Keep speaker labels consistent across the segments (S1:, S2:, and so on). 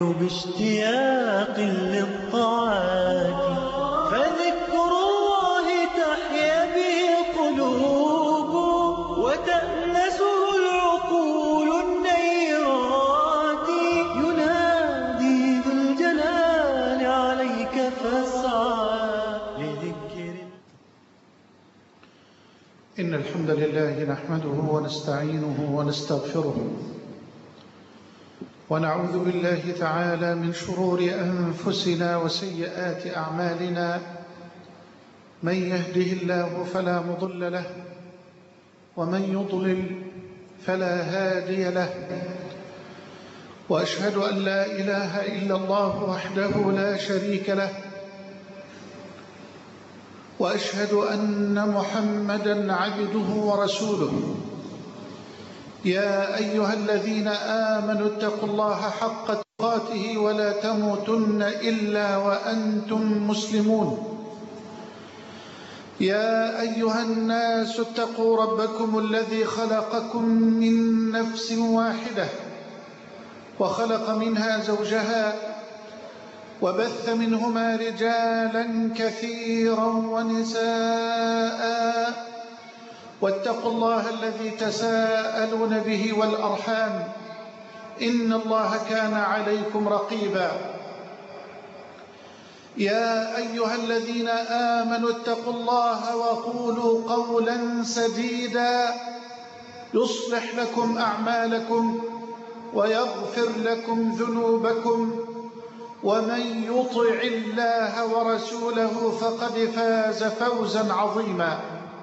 S1: باشتياق للطاعات فذكر الله تحيا به القلوب وتأنسه العقول النيرات ينادي ذو الجلال عليك فاسعى لذكر.
S2: إن الحمد لله نحمده ونستعينه ونستغفره ونعوذ بالله تعالى من شرور أنفسنا وسيئات أعمالنا. من يهده الله فلا مضل له ومن يضلل فلا هادي له، وأشهد أن لا إله إلا الله وحده لا شريك له، وأشهد أن محمدًا عبده ورسوله. يا أيها الذين آمنوا اتقوا الله حق تقاته ولا تموتن إلا وأنتم مسلمون. يا أيها الناس اتقوا ربكم الذي خلقكم من نفس واحدة وخلق منها زوجها وبث منهما رجالا كثيرا ونساء، واتقوا الله الذي تساءلون به والأرحام إن الله كان عليكم رقيبا. يا أيها الذين آمنوا اتقوا الله وقولوا قولا سديدا يصلح لكم أعمالكم ويغفر لكم ذنوبكم، ومن يطع الله ورسوله فقد فاز فوزا عظيما.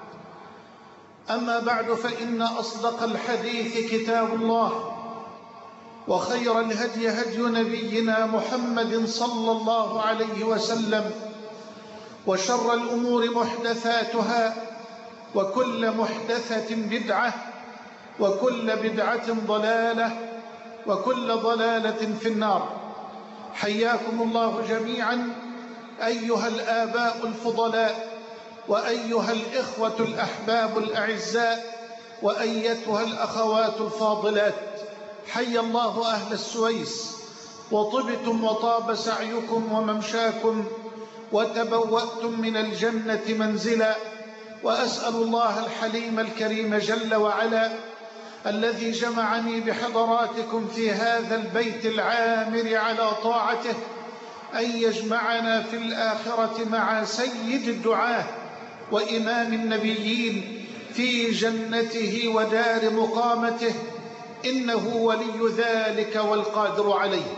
S2: أما بعد، فإن أصدق الحديث كتاب الله، وخير الهدي هدي نبينا محمد صلى الله عليه وسلم، وشر الأمور محدثاتها، وكل محدثة بدعة، وكل بدعة ضلالة، وكل ضلالة في النار. حياكم الله جميعا أيها الآباء الفضلاء، وأيها الإخوة الأحباب الأعزاء، وأيتها الأخوات الفاضلات. حي الله أهل السويس، وطبتم وطاب سعيكم وممشاكم، وتبوأتم من الجنة منزلا. وأسأل الله الحليم الكريم جل وعلا الذي جمعني بحضراتكم في هذا البيت العامر على طاعته أن يجمعنا في الآخرة مع سيد الدعاة وإمام النبيين في جنته ودار مقامته، إنه ولي ذلك والقادر عليه.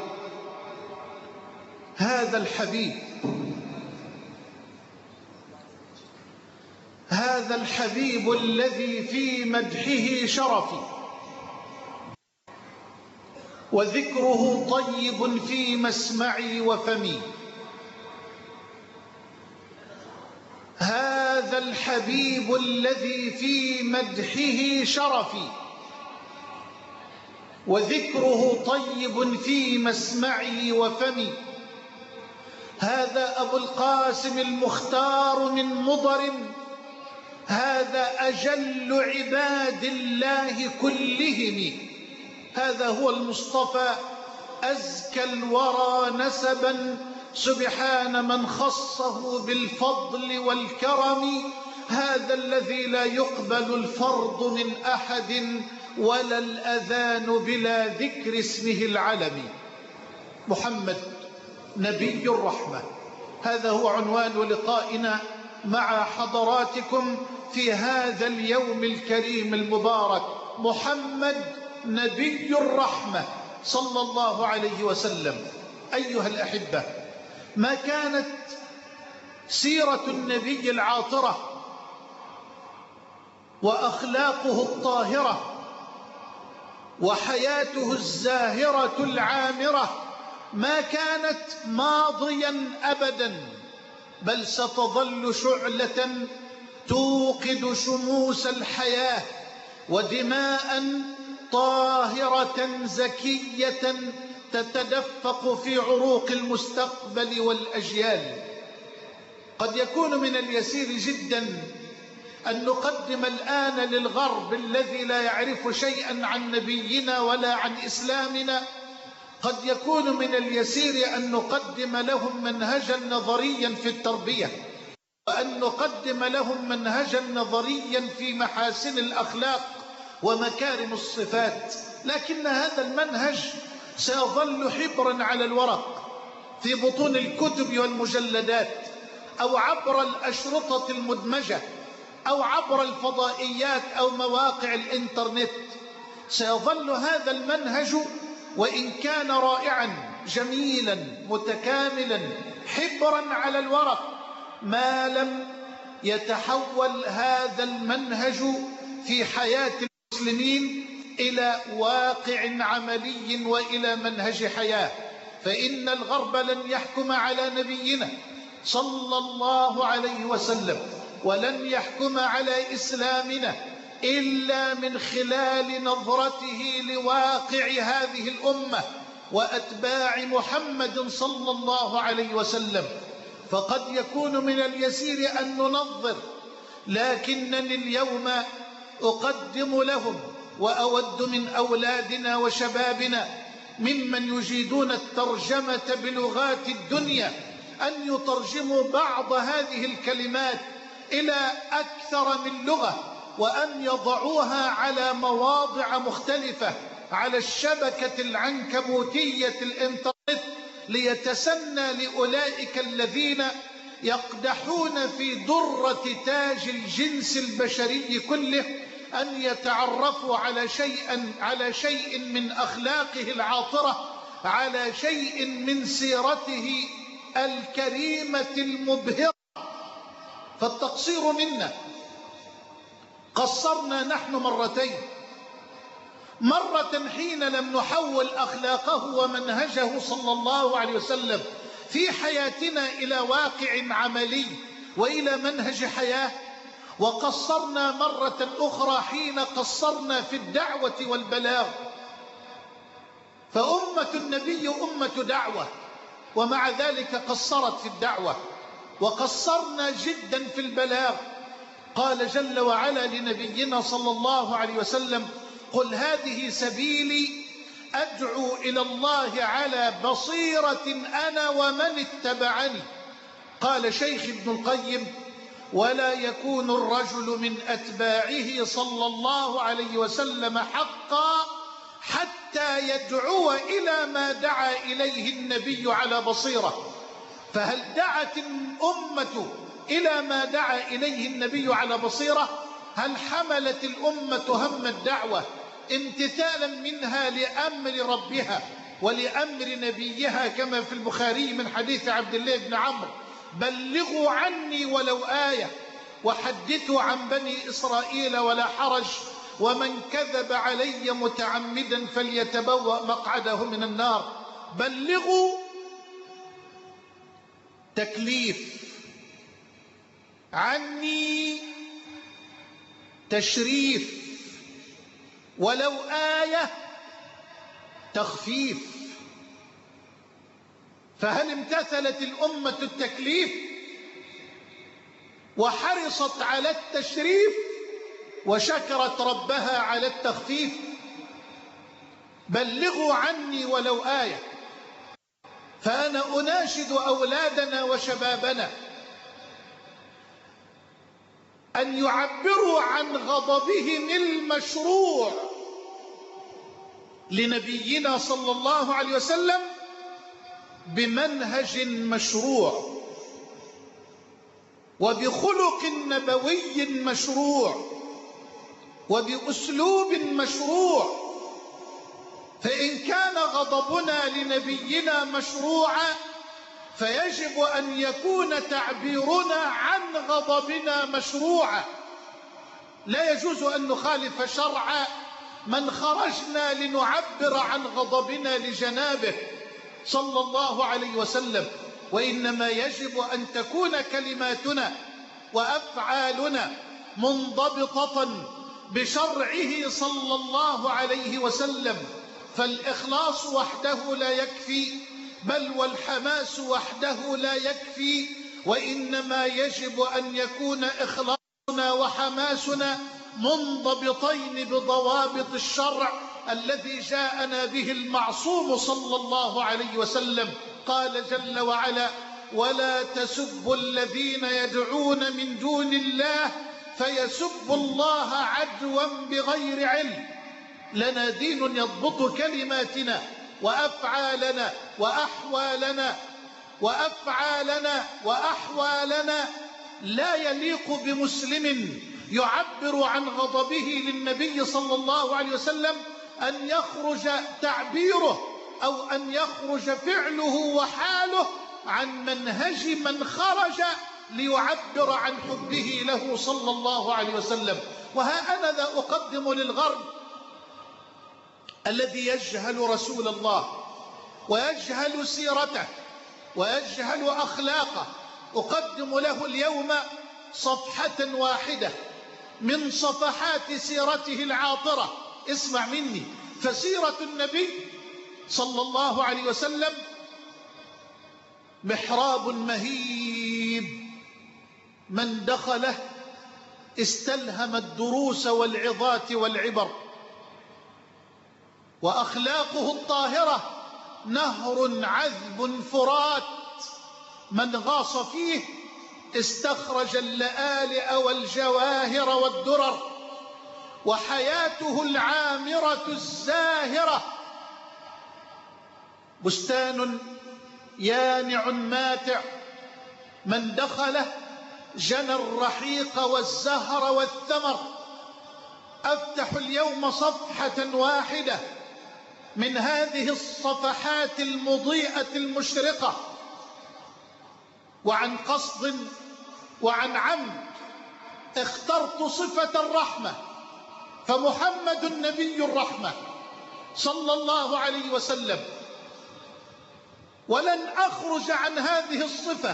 S2: هذا الحبيب الذي في مدحه شرفي، وذكره طيب في مسمعي وفمي. هذا الحبيب الذي في مدحه شرفي، وذكره طيب في مسمعي وفمي. هذا أبو القاسم المختار من مضر، هذا أجل عباد الله كلهم. هذا هو المصطفى أزكى الورى نسبا، سبحان من خصه بالفضل والكرم. هذا الذي لا يقبل الفرض من أحد ولا الأذان بلا ذكر اسمه العلم. محمد نبي الرحمة، هذا هو عنوان لقائنا مع حضراتكم في هذا اليوم الكريم المبارك. محمد نبي الرحمة صلى الله عليه وسلم. أيها الأحبة، ما كانت سيرة النبي العاطرة وأخلاقه الطاهرة وحياته الزاهرة العامرة ما كانت ماضيا أبدا، بل ستظل شعلة توقد شموس الحياة ودماء طاهرة زكية تتدفق في عروق المستقبل والأجيال. قد يكون من اليسير جدا أن نقدم الآن للغرب الذي لا يعرف شيئا عن نبينا ولا عن إسلامنا قد يكون من اليسير أن نقدم لهم منهجا نظريا في التربية، وأن نقدم لهم منهجا نظريا في محاسن الأخلاق ومكارم الصفات، لكن هذا المنهج سيظل حبرا على الورق في بطون الكتب والمجلدات، أو عبر الأشرطة المدمجة، أو عبر الفضائيات أو مواقع الإنترنت. سيظل هذا المنهج وإن كان رائعا جميلا متكاملا حبرا على الورق ما لم يتحول هذا المنهج في حياة المسلمين إلى واقع عملي وإلى منهج حياة. فإن الغرب لن يحكم على نبينا صلى الله عليه وسلم، ولن يحكم على إسلامنا إلا من خلال نظرته لواقع هذه الأمة وأتباع محمد صلى الله عليه وسلم. فقد يكون من اليسير أن ننظر، لكنني اليوم أقدم لهم وأود من أولادنا وشبابنا ممن يجيدون الترجمة بلغات الدنيا أن يترجموا بعض هذه الكلمات إلى أكثر من لغة، وأن يضعوها على مواضع مختلفة على الشبكة العنكبوتية الإنترنت، ليتسنى لأولئك الذين يقدحون في درة تاج الجنس البشري كله أن يتعرفوا على شيء من أخلاقه العاطرة، على شيء من سيرته الكريمة المبهرة. فالتقصير منا، قصرنا نحن مرتين، مرة حين لم نحول أخلاقه ومنهجه صلى الله عليه وسلم في حياتنا إلى واقع عملي وإلى منهج حياة، وقصرنا مرة أخرى حين قصرنا في الدعوة والبلاغ. فأمة النبي أمة دعوة، ومع ذلك قصرت في الدعوة، وقصرنا جدا في البلاغ. قال جل وعلا لنبينا صلى الله عليه وسلم: قل هذه سبيلي أدعو إلى الله على بصيرة أنا ومن اتبعني. قال شيخ ابن القيم: ولا يكون الرجل من أتباعه صلى الله عليه وسلم حقا حتى يدعو إلى ما دعا إليه النبي على بصيرة. فهل دعت الأمة إلى ما دعا إليه النبي على بصيرة؟ هل حملت الأمة هم الدعوة امتثالا منها لأمر ربها ولأمر نبيها كما في البخاري من حديث عبد الله بن عمرو: بلغوا عني ولو آية وحدثوا عن بني إسرائيل ولا حرج، ومن كذب علي متعمدا فليتبوأ مقعده من النار. بلغوا تكليف، عني تشريف، ولو آية تخفيف. فهل امتثلت الأمة التكليف وحرصت على التشريف وشكرت ربها على التخفيف؟ بلغوا عني ولو آية. فأنا أناشد أولادنا وشبابنا أن يعبروا عن غضبهم المشروع لنبينا صلى الله عليه وسلم بمنهج مشروع وبخلق نبوي مشروع وبأسلوب مشروع. فإن كان غضبنا لنبينا مشروعا فيجب أن يكون تعبيرنا عن غضبنا مشروعا. لا يجوز أن نخالف شرع من خرجنا لنعبر عن غضبنا لجنابه صلى الله عليه وسلم، وإنما يجب أن تكون كلماتنا وأفعالنا منضبطة بشرعه صلى الله عليه وسلم. فالإخلاص وحده لا يكفي، بل والحماس وحده لا يكفي، وإنما يجب أن يكون إخلاصنا وحماسنا منضبطين بضوابط الشرع الذي جاءنا به المعصوم صلى الله عليه وسلم. قال جل وعلا: ولا تسبوا الذين يدعون من دون الله فيسبوا الله عدوا بغير علم. لنا دين يضبط كلماتنا وأحوالنا لا يليق بمسلم يعبر عن غضبه للنبي صلى الله عليه وسلم أن يخرج تعبيره أو أن يخرج فعله وحاله عن منهج من خرج ليعبر عن حبه له صلى الله عليه وسلم. وها أنا ذا أقدم للغرب الذي يجهل رسول الله ويجهل سيرته ويجهل أخلاقه، أقدم له اليوم صفحة واحدة من صفحات سيرته العاطرة. اسمع مني، فسيرة النبي صلى الله عليه وسلم محراب مهيب، من دخله استلهم الدروس والعظات والعبر. وأخلاقه الطاهرة نهر عذب فرات، من غاص فيه استخرج اللآلئ والجواهر والدرر. وحياته العامرة الزاهرة بستان يانع ماتع، من دخله جنى الرحيق والزهر والثمر. أفتح اليوم صفحة واحدة من هذه الصفحات المضيئة المشرقة، وعن قصد وعن عمد اخترت صفة الرحمة، فمحمد نبي الرحمة صلى الله عليه وسلم، ولن أخرج عن هذه الصفة.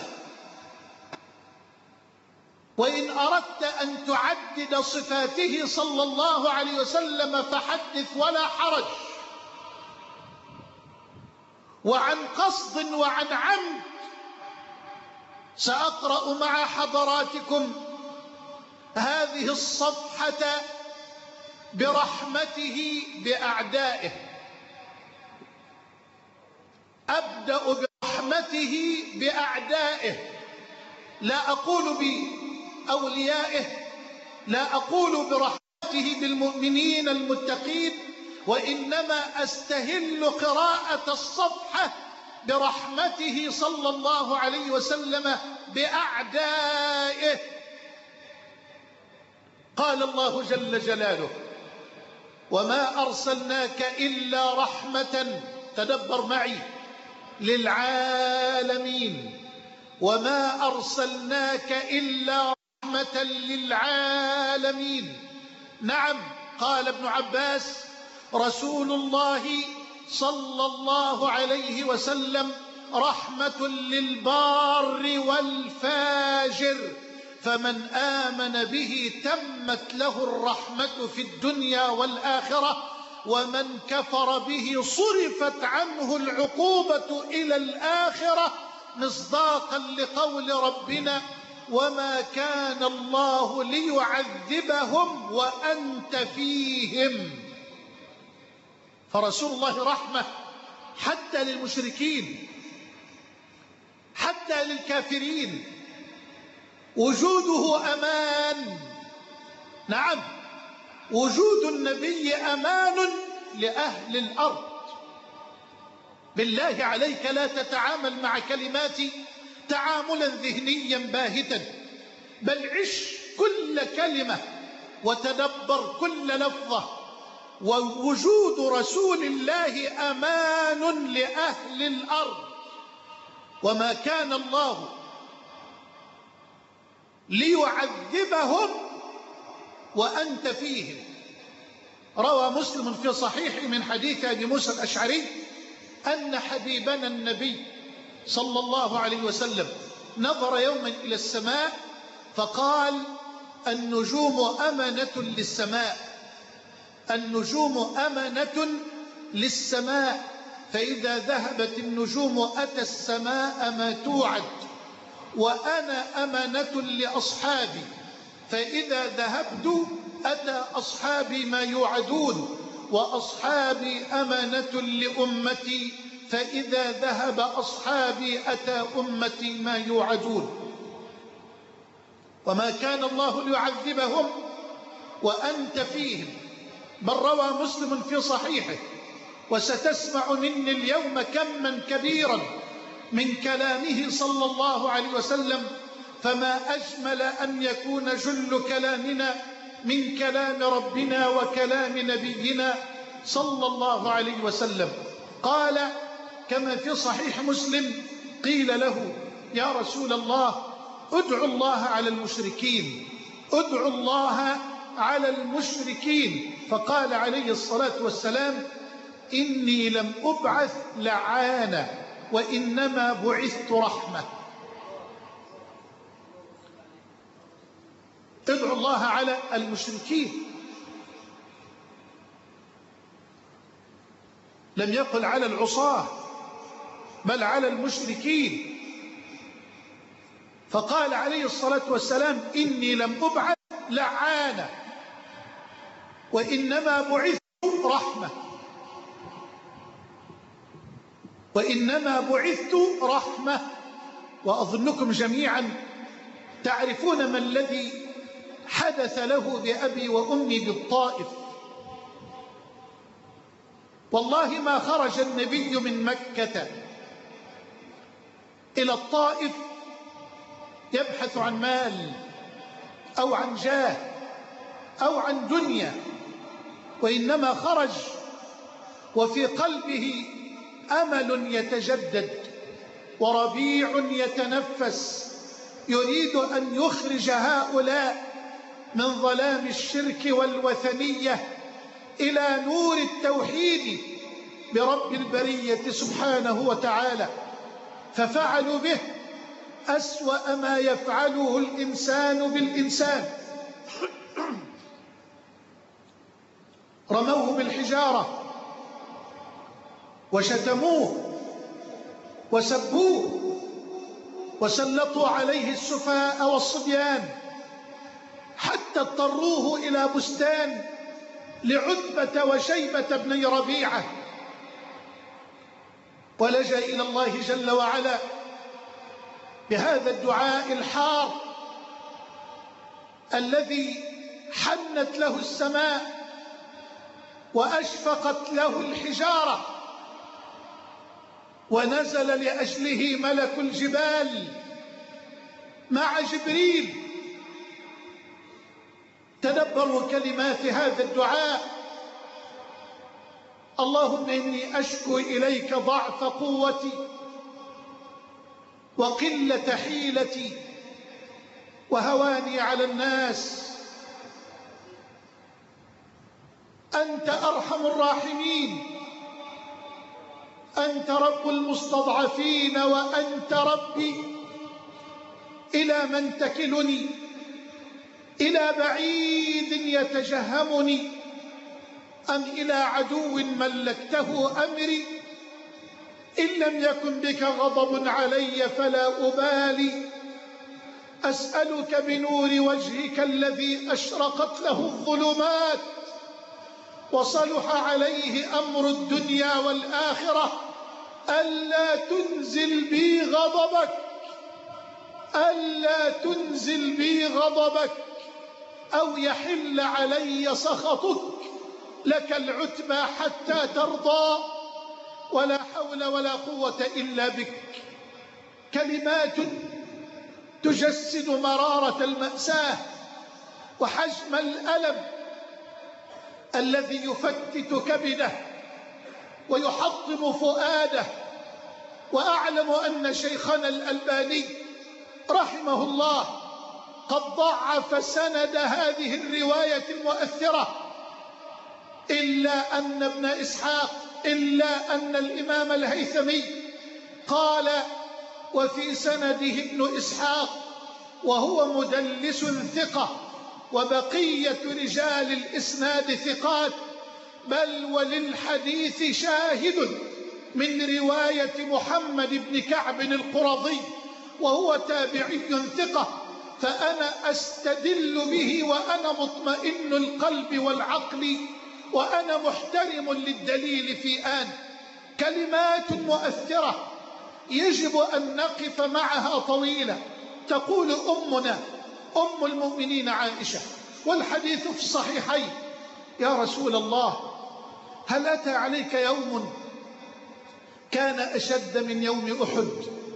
S2: وإن أردت أن تعدد صفاته صلى الله عليه وسلم فحدث ولا حرج. وعن قصد وعن عمد سأقرأ مع حضراتكم هذه الصفحة برحمته بأعدائه. أبدأ برحمته بأعدائه، لا أقول بأوليائه، لا أقول برحمته بالمؤمنين المتقين، وإنما أستهل قراءة الصفحة برحمته صلى الله عليه وسلم بأعدائه. قال الله جل جلاله: وما أرسلناك إلا رحمة، تدبر معي، للعالمين. وما أرسلناك إلا رحمة للعالمين. نعم، قال ابن عباس: رسول الله صلى الله عليه وسلم رحمة للبار والفاجر، فمن آمن به تمت له الرحمة في الدنيا والآخرة، ومن كفر به صرفت عنه العقوبة إلى الآخرة، مصداقا لقول ربنا: وما كان الله ليعذبهم وأنت فيهم. فرسول الله رحمة حتى للمشركين، حتى للكافرين. وجوده أمان. نعم، وجود النبي أمان لأهل الأرض. بالله عليك لا تتعامل مع كلماتي تعاملا ذهنيا باهتا، بل عش كل كلمة وتدبر كل لفظة. ووجود رسول الله أمان لأهل الأرض. وما كان الله ليعذبهم وأنت فيهم. روى مسلم في صحيح من حديث أبي موسى الأشعري أن حبيبنا النبي صلى الله عليه وسلم نظر يوما إلى السماء فقال: النجوم أمنة للسماء، النجوم أمنة للسماء، فإذا ذهبت النجوم أتى السماء ما توعد، وأنا أمنة لأصحابي، فإذا ذهبت أتى أصحابي ما يوعدون، وأصحابي أمانة لأمتي، فإذا ذهب أصحابي أتى أمتي ما يوعدون. وما كان الله ليعذبهم وأنت فيهم، بل روى مسلم في صحيحه: وستسمع مني اليوم كما كبيرا من كلامه صلى الله عليه وسلم، فما أجمل أن يكون جل كلامنا من كلام ربنا وكلام نبينا صلى الله عليه وسلم. قال كما في صحيح مسلم: قيل له يا رسول الله ادعو الله على المشركين، ادعو الله على المشركين. فقال عليه الصلاة والسلام: إني لم أبعث لعانا وإنما بعثت رحمة. ادعو الله على المشركين، لم يقل على العصاة بل على المشركين. فقال عليه الصلاة والسلام: إني لم أبعث لعانا وإنما بعثت رحمة، وإنما بعثت رحمة. وأظنكم جميعا تعرفون ما الذي حدث له بأبي وأمي بالطائف. والله ما خرج النبي من مكة إلى الطائف يبحث عن مال أو عن جاه أو عن دنيا، وإنما خرج وفي قلبه أمل يتجدد وربيع يتنفس، يريد أن يخرج هؤلاء من ظلام الشرك والوثنية إلى نور التوحيد برب البرية سبحانه وتعالى. ففعلوا به أسوأ ما يفعله الإنسان بالإنسان، رموه بالحجارة وشتموه وسبوه وسلطوا عليه السفهاء والصبيان، حتى اضطروه إلى بستان لعتبة وشيبة بن ربيعة، ولجأ إلى الله جل وعلا بهذا الدعاء الحار الذي حنت له السماء وأشفقت له الحجارة، ونزل لأجله ملك الجبال مع جبريل. تدبروا كلمات هذا الدعاء: اللهم إني أشكو إليك ضعف قوتي وقلة حيلتي وهواني على الناس، أنت أرحم الراحمين، أنت رب المستضعفين، وأنت ربي. إلى من تكلني؟ إلى بعيد يتجهمني أم إلى عدو ملكته أمري؟ إن لم يكن بك غضب علي فلا أبالي، أسألك بنور وجهك الذي أشرقت له الظلمات وصلح عليه أمر الدنيا والآخرة، ألا تنزل بي غضبك، ألا تنزل بي غضبك أو يحل علي سخطك، لك العتبى حتى ترضى، ولا حول ولا قوة إلا بك. كلمات تجسد مرارة المأساة وحجم الألم الذي يفتت كبده ويحطم فؤاده. وأعلم أن شيخنا الألباني رحمه الله قد ضعف سند هذه الرواية المؤثرة، إلا أن الإمام الهيثمي قال: وفي سنده ابن إسحاق وهو مدلس ثقة، وبقية رجال الإسناد ثقات، بل وللحديث شاهد من رواية محمد بن كعب القرظي وهو تابعي ثقة، فأنا أستدل به وأنا مطمئن القلب والعقل وأنا محترم للدليل في آن، كلمات مؤثرة يجب أن نقف معها طويلة. تقول أمنا أم المؤمنين عائشة، والحديث في الصحيحين: يا رسول الله، هل أتى عليك يوم كان أشد من يوم أحد؟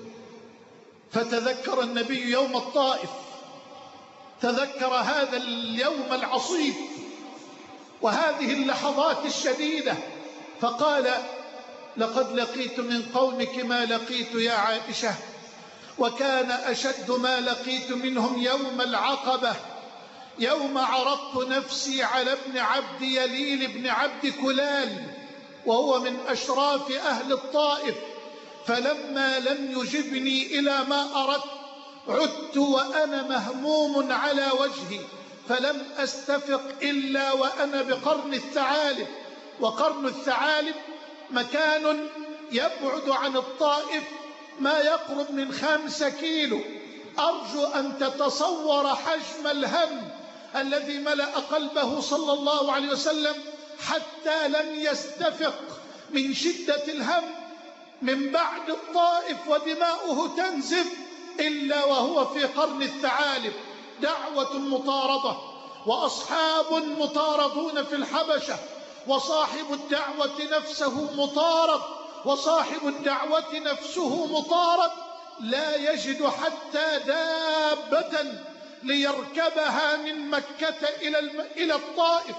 S2: فتذكر النبي يوم الطائف، تذكر هذا اليوم العصيب وهذه اللحظات الشديدة، فقال: لقد لقيت من قومك ما لقيت يا عائشة، وكان أشد ما لقيت منهم يوم العقبة، يوم عرضت نفسي على ابن عبد يليل بن عبد كلال، وهو من أشراف أهل الطائف، فلما لم يجبني إلى ما أردت عدت وأنا مهموم على وجهي، فلم أستفق إلا وأنا بقرن الثعالب. وقرن الثعالب مكان يبعد عن الطائف ما يقرب من 5 كيلو. أرجو أن تتصور حجم الهم الذي ملأ قلبه صلى الله عليه وسلم حتى لم يستفق من شدة الهم من بعد الطائف ودماؤه تنزف إلا وهو في قرن الثعالب. دعوة مطاردة وأصحاب مطاردون في الحبشة، وصاحب الدعوة نفسه مطارد، وصاحب الدعوة نفسه مطارد، لا يجد حتى دابة ليركبها من مكة إلى الطائف.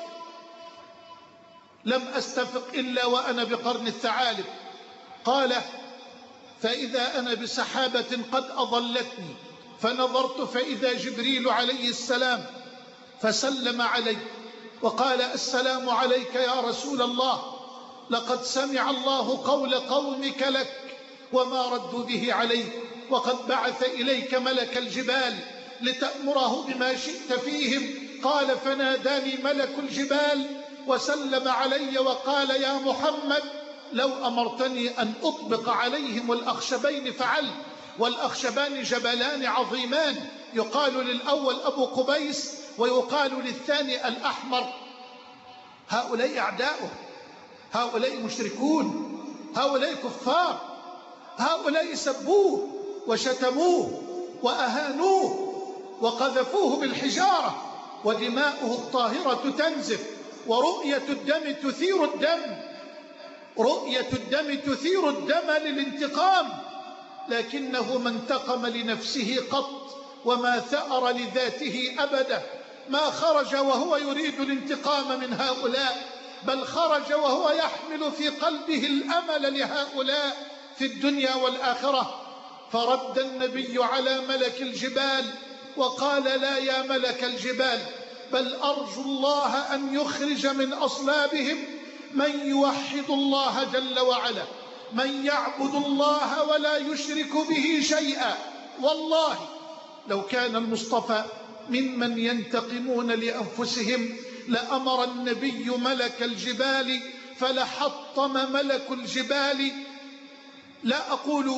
S2: لم أستفق إلا وأنا بقرن الثعالب. قال: فإذا أنا بسحابة قد أضلتني، فنظرت فإذا جبريل عليه السلام، فسلم علي وقال: السلام عليك يا رسول الله، لقد سمع الله قول قومك لك وما ردوا به عليك، وقد بعث إليك ملك الجبال لتأمره بما شئت فيهم. قال: فناداني ملك الجبال وسلم علي وقال: يا محمد، لو أمرتني أن أطبق عليهم الأخشبين فعلت. والأخشبان جبلان عظيمان، يقال للأول أبو قبيس ويقال للثاني الأحمر. هؤلاء أعداؤه، هؤلاء مشركون، هؤلاء كفار، هؤلاء سبوه وشتموه وأهانوه وقذفوه بالحجارة، ودماؤه الطاهرة تنزف، ورؤية الدم تثير الدم، رؤية الدم تثير الدم للانتقام، لكنه ما انتقم لنفسه قط وما ثأر لذاته أبدا. ما خرج وهو يريد الانتقام من هؤلاء، بل خرج وهو يحمل في قلبه الأمل لهؤلاء في الدنيا والآخرة. فرد النبي على ملك الجبال وقال: لا يا ملك الجبال، بل أرجو الله أن يخرج من أصلابهم من يوحد الله جل وعلا، من يعبد الله ولا يشرك به شيئا. والله لو كان المصطفى ممن ينتقمون لأنفسهم لأمر النبي ملك الجبال فلحطم ملك الجبال، لا أقول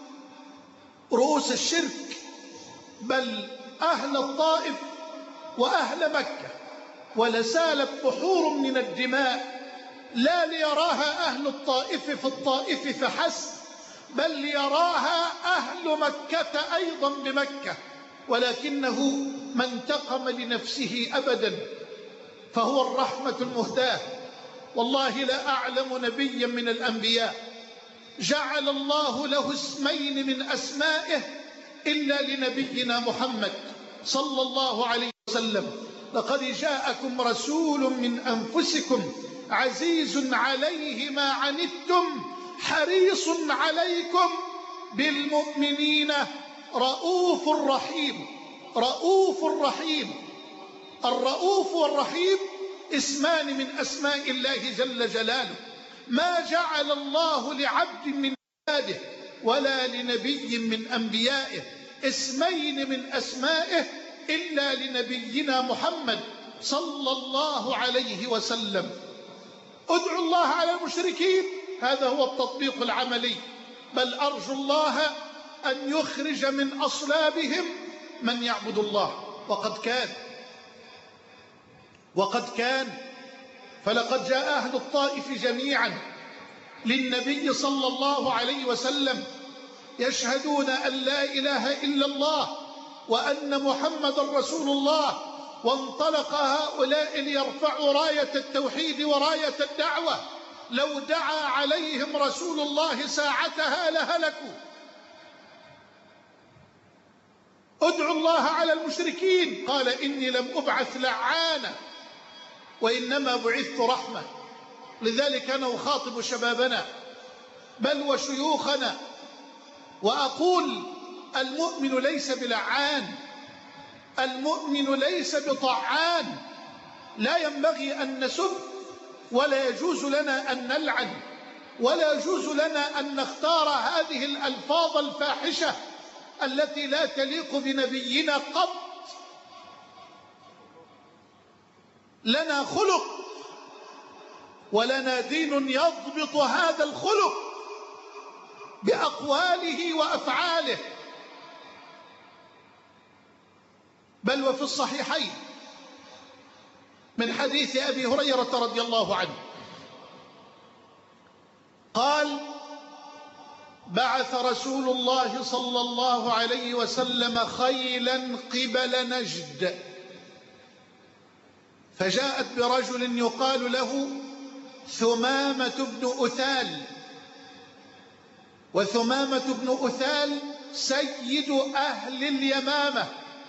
S2: رؤوس الشرك، بل أهل الطائف وأهل مكة، ولسالت بحور من الدماء، لا ليراها أهل الطائف في الطائف فحسب، بل ليراها أهل مكة أيضا بمكة، ولكنه ما انتقم لنفسه أبدا، فهو الرحمة المهداة. والله لا أعلم نبيا من الأنبياء جعل الله له اسمين من أسمائه إلا لنبينا محمد صلى الله عليه وسلم: لقد جاءكم رسول من أنفسكم عزيز عليه ما عنتم حريص عليكم بالمؤمنين رؤوف رحيم. رؤوف رحيم. الرؤوف والرحيم اسمان من أسماء الله جل جلاله، ما جعل الله لعبد من عباده ولا لنبي من أنبيائه اسمين من أسمائه إلا لنبينا محمد صلى الله عليه وسلم. ادعوا الله على المشركين، هذا هو التطبيق العملي، بل أرجو الله أن يخرج من أصلابهم من يعبد الله. وقد كان فلقد جاء أهل الطائف جميعا للنبي صلى الله عليه وسلم يشهدون أن لا إله إلا الله وأن محمد رسول الله، وانطلق هؤلاء ليرفعوا راية التوحيد وراية الدعوة. لو دعا عليهم رسول الله ساعتها لهلكوا. ادعوا الله على المشركين، قال إني لم أبعث لعانا وإنما بعثت رحمة. لذلك أنا أخاطب شبابنا بل وشيوخنا وأقول: المؤمن ليس بلعان، المؤمن ليس بطعان. لا ينبغي أن نسب، ولا يجوز لنا أن نلعن، ولا يجوز لنا أن نختار هذه الألفاظ الفاحشة التي لا تليق بنبينا قط. لنا خلق ولنا دين يضبط هذا الخلق بأقواله وأفعاله. بل وفي الصحيحين من حديث أبي هريرة رضي الله عنه قال: بعث رسول الله صلى الله عليه وسلم خيلا قبل نجد، فجاءت برجل يقال له ثمامة بن أثال، وثمامة بن أثال سيد أهل اليمامة،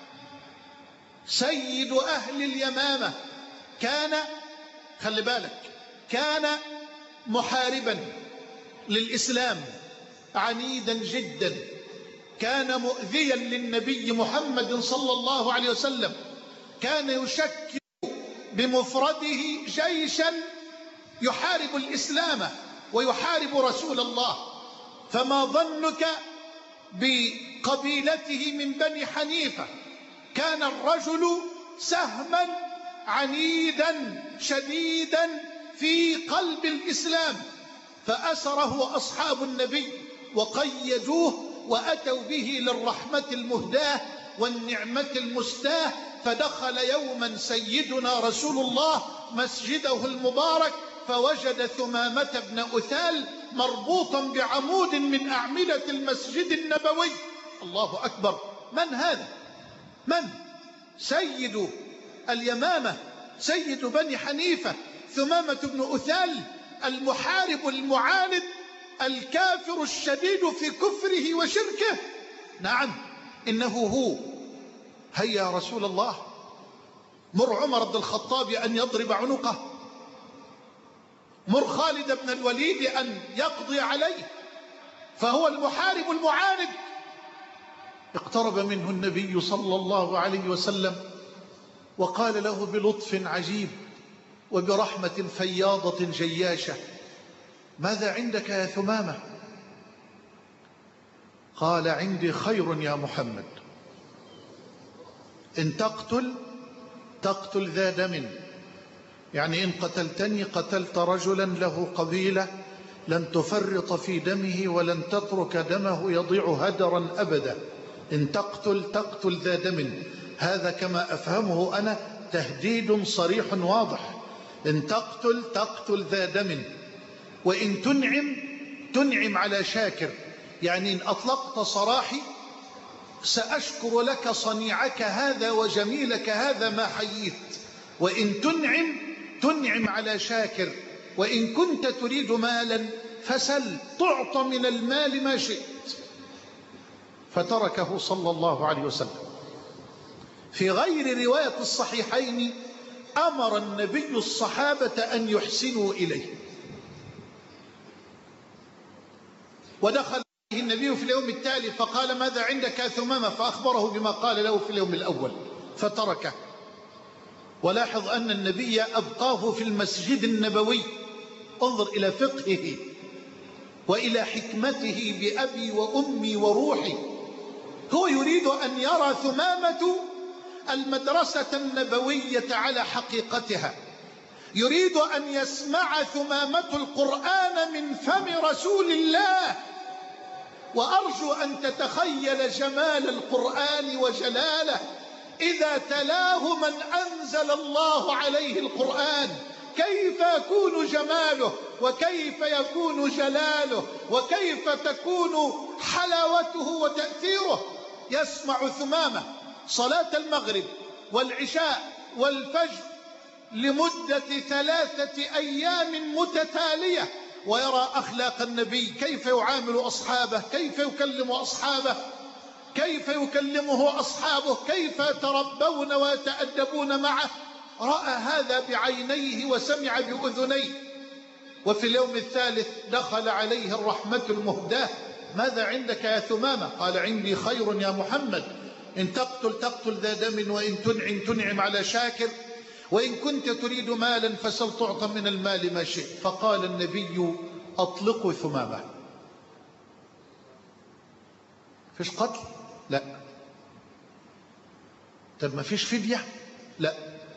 S2: سيد أهل اليمامة. كان، خلي بالك، كان محاربا للإسلام عنيدا جدا، كان مؤذيا للنبي محمد صلى الله عليه وسلم، كان يشكل بمفرده جيشا يحارب الإسلام ويحارب رسول الله. فما ظنك بقبيلته من بني حنيفة؟ كان الرجل سهما عنيدا شديدا في قلب الإسلام، فأسره أصحاب النبي وقيدوه وأتوا به للرحمة المهداة والنعمة المستاه. فدخل يوما سيدنا رسول الله مسجده المبارك فوجد ثمامة بن أثال مربوطا بعمود من أعمدة المسجد النبوي. الله أكبر! من هذا؟ من؟ سيد اليمامة، سيد بني حنيفة، ثمامة بن أثال، المحارب المعاند الكافر الشديد في كفره وشركه. نعم، إنه هو. هيا يا رسول الله، مر عمر بن الخطاب أن يضرب عنقه، مر خالد بن الوليد أن يقضي عليه، فهو المحارب المعاند. اقترب منه النبي صلى الله عليه وسلم وقال له بلطف عجيب وبرحمة فياضة جياشة: ماذا عندك يا ثمامة؟ قال: عندي خير يا محمد، إن تقتل ذا دم، يعني إن قتلتني قتلت رجلا له قبيلة لن تفرط في دمه ولن تترك دمه يضيع هدرا أبدا. إن تقتل ذا دم، هذا كما أفهمه أنا تهديد صريح واضح. إن تقتل ذا دم، وإن تنعم على شاكر، يعني إن أطلقت سراحي سأشكر لك صنيعك هذا وجميلك هذا ما حييت. وإن تنعم على شاكر، وإن كنت تريد مالا فسل تعطى من المال ما شئت. فتركه صلى الله عليه وسلم. في غير رواية الصحيحين أمر النبي الصحابة أن يحسنوا إليه، ودخل النبي في اليوم التالي فقال: ماذا عندك يا ثمامة؟ فأخبره بما قال له في اليوم الأول فتركه. ولاحظ أن النبي أبقاه في المسجد النبوي. انظر إلى فقهه وإلى حكمته بأبي وأمي وروحي. هو يريد أن يرى ثمامة المدرسة النبوية على حقيقتها، يريد أن يسمع ثمامة القرآن من فم رسول الله. وأرجو أن تتخيل جمال القرآن وجلاله إذا تلاه من أنزل الله عليه القرآن، كيف يكون جماله وكيف يكون جلاله وكيف تكون حلاوته وتأثيره. يسمع ثمامة صلاة المغرب والعشاء والفجر لمدة 3 أيام متتالية، ويرى أخلاق النبي، كيف يعامل أصحابه، كيف يكلم أصحابه، كيف يكلمه أصحابه، كيف يتربون ويتأدبون معه. رأى هذا بعينيه وسمع بأذنيه. وفي اليوم الثالث دخل عليه الرحمة المهداة: ماذا عندك يا ثمامة؟ قال: عندي خير يا محمد، إن تقتل ذا دم، وإن تنعم على شاكر، وإن كنت تريد مالا فسل تعطى من المال ما شئت. فقال النبي: أطلقوا ثمامة. فيش قتل؟ لا. طب ما فيش فدية؟ لا.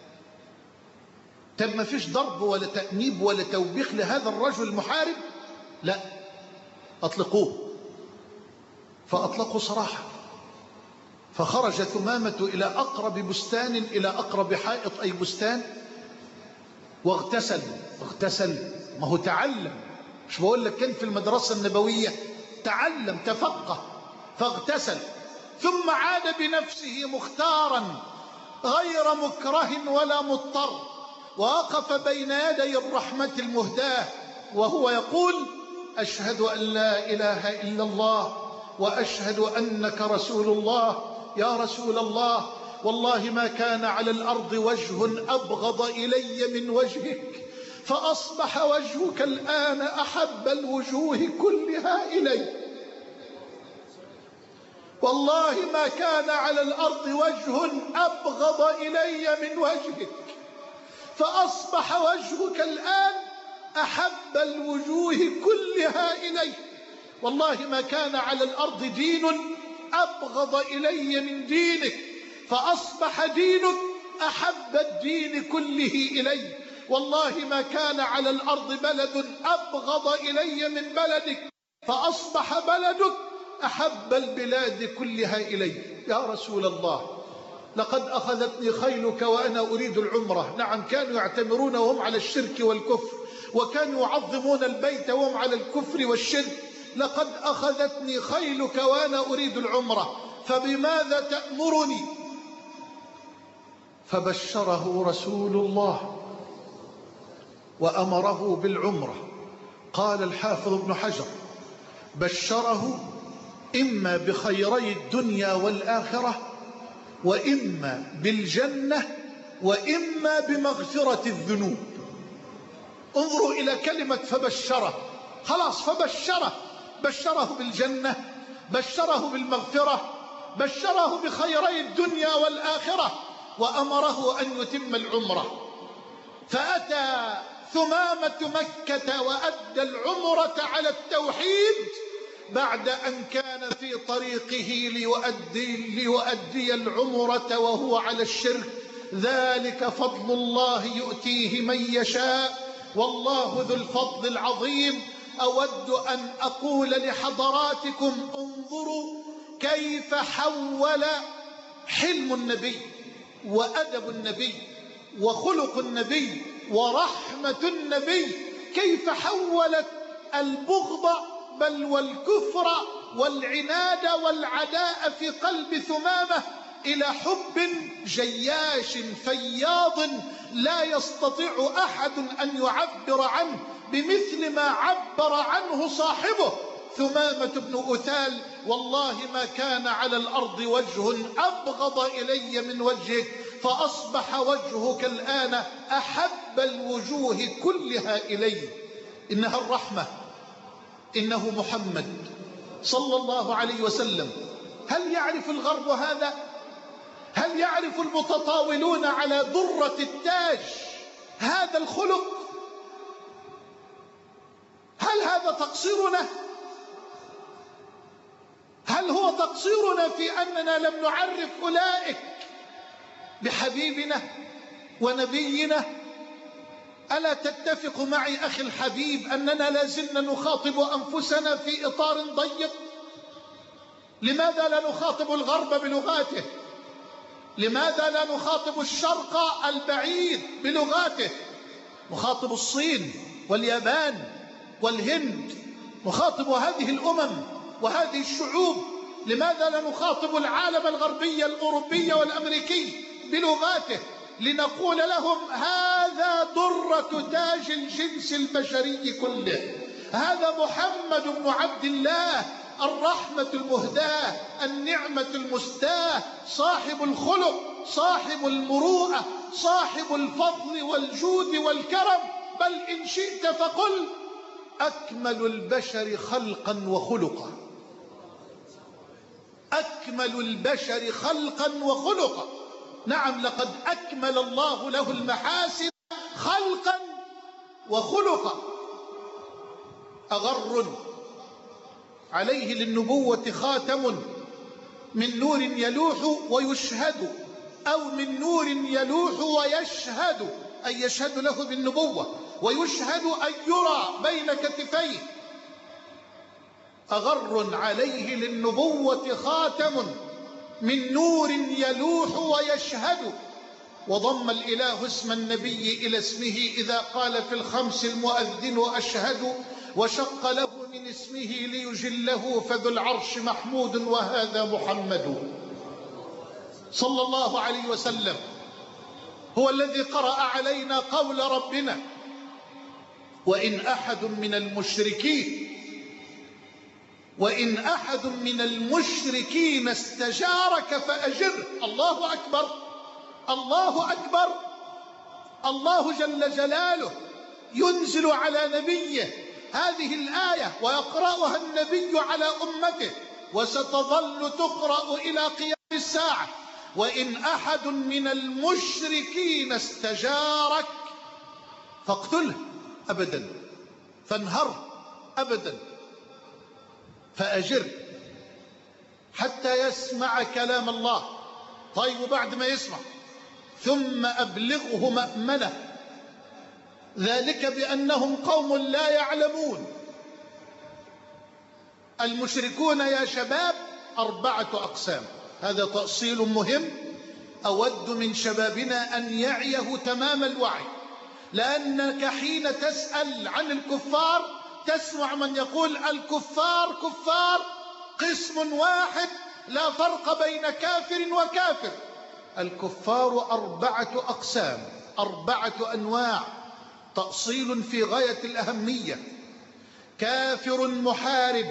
S2: طب ما فيش ضرب ولا تأنيب ولا توبيخ لهذا الرجل المحارب؟ لا. أطلقوه. فأطلقوا صراحة. فخرج ثمامة إلى أقرب بستان، إلى أقرب حائط أي بستان، واغتسل. ما هو تعلم، مش بقول لك كان في المدرسة النبوية، تعلم تفقه، فاغتسل. ثم عاد بنفسه مختارا غير مكره ولا مضطر، ووقف بين يدي الرحمة المهداة وهو يقول: أشهد أن لا إله إلا الله وأشهد أنك رسول الله. يا رسول الله، والله ما كان على الأرض وجه أبغض إلي من وجهك، فأصبح وجهك الآن أحب الوجوه كلها إلي. والله ما كان على الأرض وجه أبغض إلي من وجهك، فأصبح وجهك الآن أحب الوجوه كلها إلي. والله ما كان على الأرض دين أبغض إلي من دينك، فأصبح دينك أحب الدين كله إلي. والله ما كان على الأرض بلد أبغض إلي من بلدك، فأصبح بلدك أحب البلاد كلها إلي. يا رسول الله، لقد أخذتني خيلك وأنا أريد العمرة. نعم، كانوا يعتمرون وهم على الشرك والكفر، وكانوا يعظمون البيت وهم على الكفر والشرك. لقد أخذتني خيلك وأنا أريد العمرة، فبماذا تأمرني؟ فبشره رسول الله وأمره بالعمرة. قال الحافظ ابن حجر: بشره إما بخيري الدنيا والآخرة، وإما بالجنة، وإما بمغفرة الذنوب. انظروا إلى كلمة فبشره. خلاص، بشره بالجنة، بشره بالمغفرة، بشره بخيري الدنيا والآخرة، وأمره أن يتم العمرة. فأتى ثمامة مكة وأدى العمرة على التوحيد بعد أن كان في طريقه ليؤدي العمرة وهو على الشرك. ذلك فضل الله يؤتيه من يشاء، والله ذو الفضل العظيم. أود أن أقول لحضراتكم: انظروا كيف حول حلم النبي وأدب النبي وخلق النبي ورحمة النبي، كيف حولت البغض بل والكفر والعناد والعداء في قلب ثمامة إلى حب جياش فياض لا يستطيع أحد أن يعبر عنه بمثل ما عبر عنه صاحبه ثمامة بن أثال: والله ما كان على الأرض وجه أبغض إلي من وجهك، فأصبح وجهك الآن أحب الوجوه كلها إلي. إنها الرحمة، إنه محمد صلى الله عليه وسلم. هل يعرف الغرب هذا؟ هل يعرف المتطاولون على درة التاج هذا الخلق؟ هل هذا تقصيرنا؟ هل هو تقصيرنا في أننا لم نعرف أولئك بحبيبنا ونبينا؟ ألا تتفق معي أخي الحبيب أننا لازلنا نخاطب أنفسنا في إطار ضيق؟ لماذا لا نخاطب الغرب بلغاته؟ لماذا لا نخاطب الشرق البعيد بلغاته؟ نخاطب الصين واليابان والهند، نخاطب هذه الأمم وهذه الشعوب. لماذا لا نخاطب العالم الغربي الأوروبي والأمريكي بلغاته لنقول لهم هذا درة تاج الجنس البشري كله، هذا محمد بن عبد الله، الرحمة المهداة، النعمة المستاه، صاحب الخلق، صاحب المروءة، صاحب الفضل والجود والكرم، بل إن شئت فقل أكمل البشر خلقا وخلقا. أكمل البشر خلقا وخلقا. نعم، لقد أكمل الله له المحاسن خلقا وخلقا. أغر عليه للنبوة خاتم من نور يلوح ويشهد، أو من نور يلوح ويشهد، أي يشهد له بالنبوة، ويشهد أن يرى بين كتفيه. أغر عليه للنبوة خاتم من نور يلوح ويشهد. وضم الإله اسم النبي إلى اسمه إذا قال في الخمس المؤذن أشهد، وشق له من اسمه ليجله، فذو العرش محمود وهذا محمد صلى الله عليه وسلم. هو الذي قرأ علينا قول ربنا: وإن أحد من المشركين استجارك فأجره. الله أكبر، الله أكبر. الله جل جلاله ينزل على نبيه هذه الآية ويقرأها النبي على أمته، وستظل تقرأ إلى قيام الساعة. وإن أحد من المشركين استجارك فاقتله أبدا، فانهره أبدا، فأجره حتى يسمع كلام الله. طيب، وبعد ما يسمع ثم أبلغه مأمنه، ذلك بأنهم قوم لا يعلمون. المشركون يا شباب 4 أقسام. هذا تأصيل مهم أود من شبابنا أن يعيه تمام الوعي، لأنك حين تسأل عن الكفار تسمع من يقول الكفار كفار قسم واحد لا فرق بين كافر وكافر. الكفار 4 أقسام، 4 أنواع، تأصيل في غاية الأهمية. كافر محارب،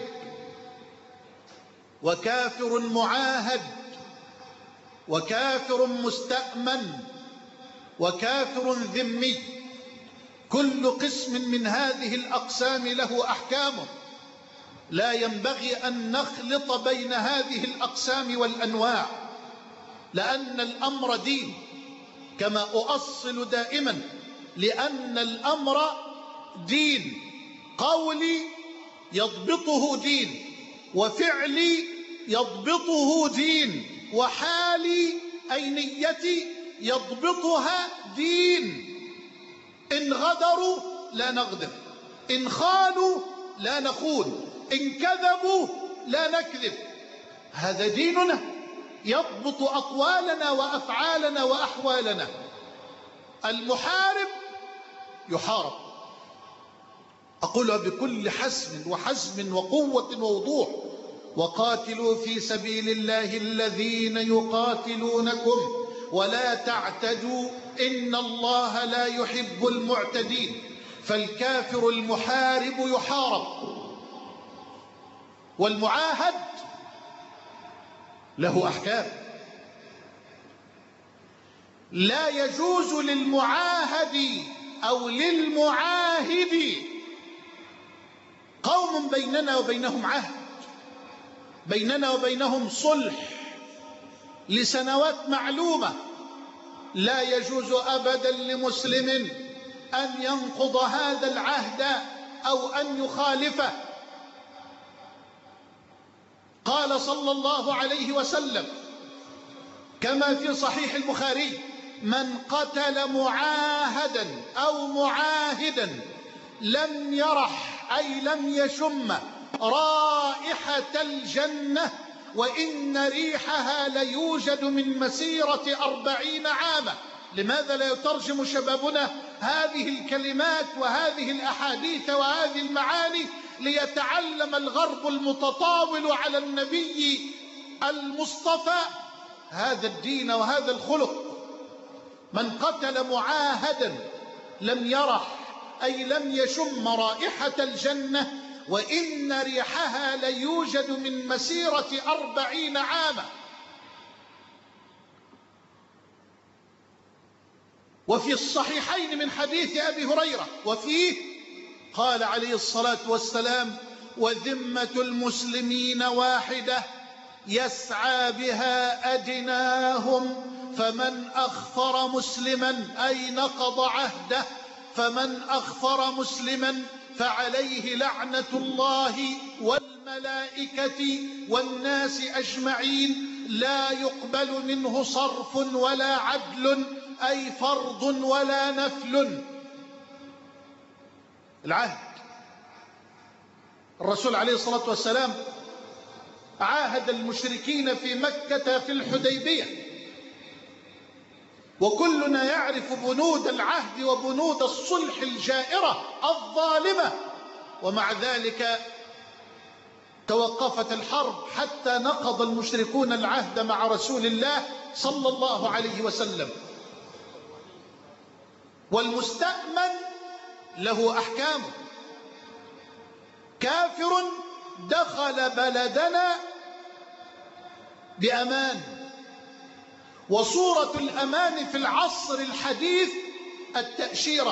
S2: وكافر معاهد، وكافر مستأمن، وكافر ذمي. كل قسم من هذه الأقسام له أحكامه، لا ينبغي أن نخلط بين هذه الأقسام والأنواع، لأن الأمر دين، كما أؤصل دائما، لأن الأمر دين. قولي يضبطه دين، وفعلي يضبطه دين، وحالي أي نيتي يضبطها دين. إن غدروا لا نغدر، إن خانوا لا نخون، إن كذبوا لا نكذب. هذا ديننا يضبط أقوالنا وأفعالنا وأحوالنا. المحارب يحارب، أقولها بكل حزم وقوة ووضوح: وقاتلوا في سبيل الله الذين يقاتلونكم ولا تعتدوا إن الله لا يحب المعتدين. فالكافر المحارب يحارب. والمعاهد له أحكام. لا يجوز للمعاهد أو للمعاهد، قوم بيننا وبينهم عهد، بيننا وبينهم صلح لسنوات معلومة، لا يجوز أبدا لمسلم أن ينقض هذا العهد أو أن يخالفه. قال صلى الله عليه وسلم كما في صحيح البخاري: من قتل معاهدا أو معاهدا لم يرح، أي لم يشم رائحة الجنة، وإن ريحها ليوجد من مسيرة 40 عاما. لماذا لا يترجم شبابنا هذه الكلمات وهذه الأحاديث وهذه المعاني ليتعلم الغرب المتطاول على النبي المصطفى هذا الدين وهذا الخلق. من قتل معاهدا لم يرح، أي لم يشم رائحة الجنة، وإن ريحها ليوجد من مسيرة 40 عاما. وفي الصحيحين من حديث أبي هريرة وفيه قال عليه الصلاة والسلام: وذمة المسلمين واحدة يسعى بها أدناهم، فمن أخفر مسلما أي نقض عهده، فمن أخفر مسلما فعليه لعنة الله والملائكة والناس أجمعين، لا يقبل منه صرف ولا عدل، أي فرض ولا نفل. العهد، الرسول عليه الصلاة والسلام عاهد المشركين في مكة في الحديبية، وكلنا يعرف بنود العهد وبنود الصلح الجائرة الظالمة، ومع ذلك توقفت الحرب حتى نقض المشركون العهد مع رسول الله صلى الله عليه وسلم. والمستأمن له أحكامه. كافر دخل بلدنا بأمان، وصورة الأمان في العصر الحديث التأشيرة.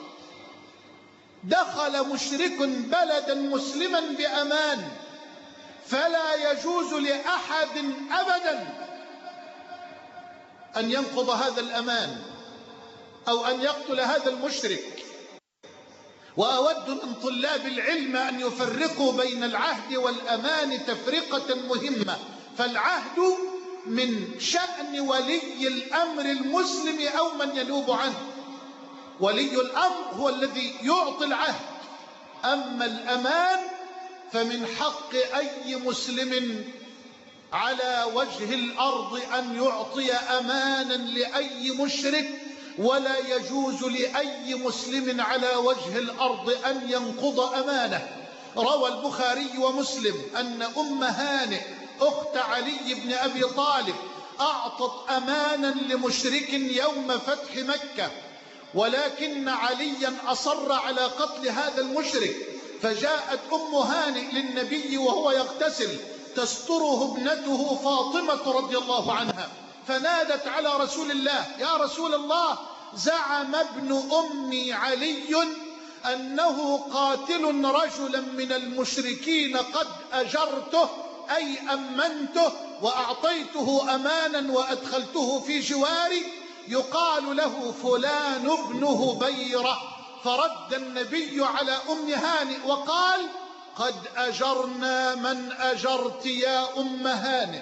S2: دخل مشرك بلدا مسلما بأمان، فلا يجوز لأحد أبدا أن ينقض هذا الأمان أو أن يقتل هذا المشرك. وأود من طلاب العلم أن يفرقوا بين العهد والأمان تفرقة مهمة. فالعهد من شأن ولي الأمر المسلم أو من ينوب عنه. ولي الأمر هو الذي يعطي العهد، أما الأمان فمن حق أي مسلم على وجه الأرض أن يعطي أمانا لأي مشرك، ولا يجوز لأي مسلم على وجه الأرض أن ينقض أمانه. روى البخاري ومسلم أن أم هانئ أخت علي بن أبي طالب أعطت أمانا لمشرك يوم فتح مكة، ولكن عليا أصر على قتل هذا المشرك، فجاءت أم هانئ للنبي وهو يغتسل تستره ابنته فاطمة رضي الله عنها، فنادت على رسول الله: يا رسول الله، زعم ابن أمي علي أنه قاتل رجلا من المشركين قد أجرته أي أمنته وأعطيته أمانا وأدخلته في جواري، يقال له فلان ابن هبيرة. فرد النبي على أم هانئ وقال: قد أجرنا من أجرت يا أم هانئ،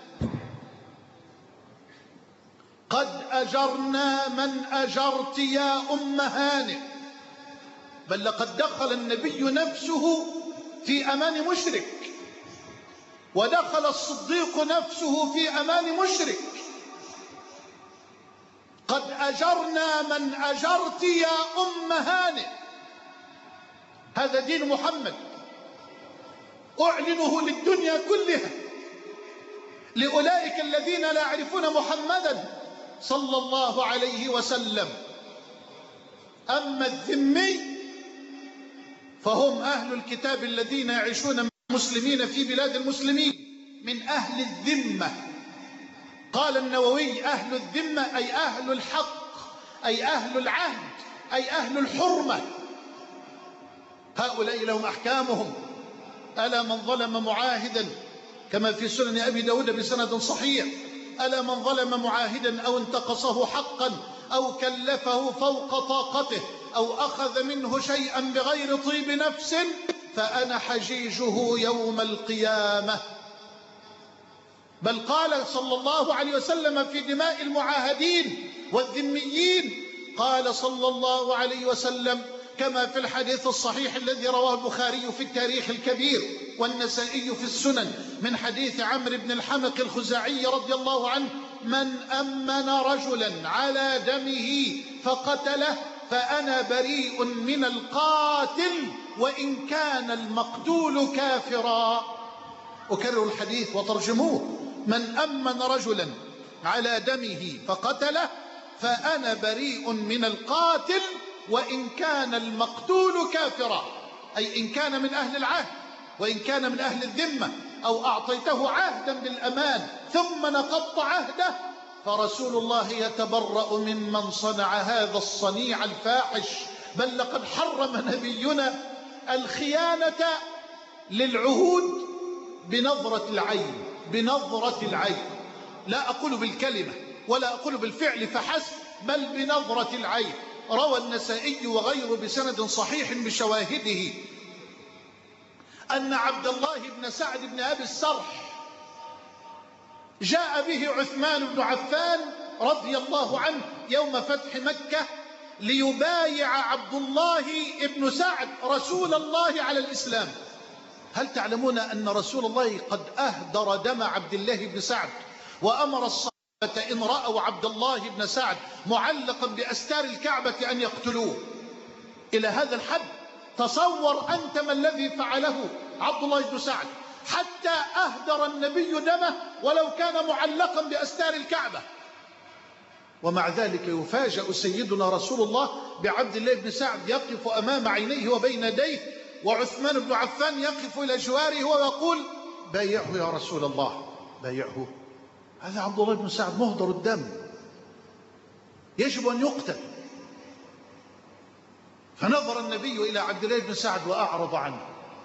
S2: قد أجرنا من أجرت يا أم هانئ. بل لقد دخل النبي نفسه في أمان مشرك، ودخل الصديق نفسه في أمان مشرك. قد أجرنا من أجرت يا أم هانئ. هذا دين محمد أعلنه للدنيا كلها، لأولئك الذين لا يعرفون محمدا صلى الله عليه وسلم. أما الذمي فهم أهل الكتاب الذين يعيشون مسلمين في بلاد المسلمين، من أهل الذمة. قال النووي: أهل الذمة أي أهل الحق، أي أهل العهد، أي أهل الحرمة. هؤلاء لهم أحكامهم. ألا من ظلم معاهدا، كما في سنن أبي داود بسند صحيح: ألا من ظلم معاهدا أو انتقصه حقا أو كلفه فوق طاقته أو أخذ منه شيئا بغير طيب نفس فأنا حجيجه يوم القيامة. بل قال صلى الله عليه وسلم في دماء المعاهدين والذميين، قال صلى الله عليه وسلم كما في الحديث الصحيح الذي رواه البخاري في التاريخ الكبير والنسائي في السنن من حديث عمرو بن الحمق الخزاعي رضي الله عنه: من أمن رجلا على دمه فقتله فأنا بريء من القاتل وإن كان المقتول كافرا. أكرر الحديث وترجموه: من أمن رجلا على دمه فقتله فأنا بريء من القاتل وإن كان المقتول كافرا، أي إن كان من أهل العهد وإن كان من أهل الذمة، أو أعطيته عهدا بالأمان ثم نقضت عهده، فرسول الله يتبرأ ممن صنع هذا الصنيع الفاحش. بل لقد حرم نبينا الخيانة للعهود بنظرة العين، بنظرة العين، لا أقول بالكلمة ولا أقول بالفعل فحسب، بل بنظرة العين. روى النسائي وغيره بسند صحيح بشواهده أن عبد الله بن سعد بن أبي السرح جاء به عثمان بن عفان رضي الله عنه يوم فتح مكة ليبايع عبد الله بن سعد رسول الله على الإسلام. هل تعلمون أن رسول الله قد أهدر دم عبد الله بن سعد وأمر الصحابة إن رأوا عبد الله بن سعد معلقا بأستار الكعبة أن يقتلوه؟ إلى هذا الحد. تصور أنت ما الذي فعله عبد الله بن سعد حتى أهدر النبي دمه ولو كان معلقا بأستار الكعبة. ومع ذلك يفاجأ سيدنا رسول الله بعبد الله بن سعد يقف أمام عينيه وبين يديه، وعثمان بن عفان يقف إلى جواره ويقول: بايعه يا رسول الله، بايعه. هذا عبد الله بن سعد مهدر الدم، يجب أن يقتل. فنظر النبي إلى عبد الله بن سعد وأعرض عنه،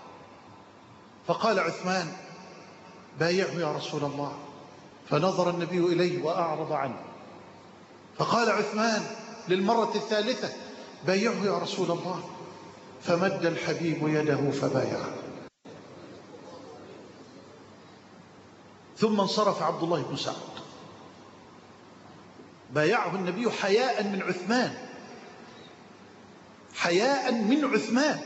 S2: فقال عثمان: بايعه يا رسول الله. فنظر النبي إليه وأعرض عنه، فقال عثمان للمرة الثالثة: بايعه يا رسول الله. فمد الحبيب يده فبايعه. ثم انصرف عبد الله بن سعد. بايعه النبي حياء من عثمان، حياء من عثمان.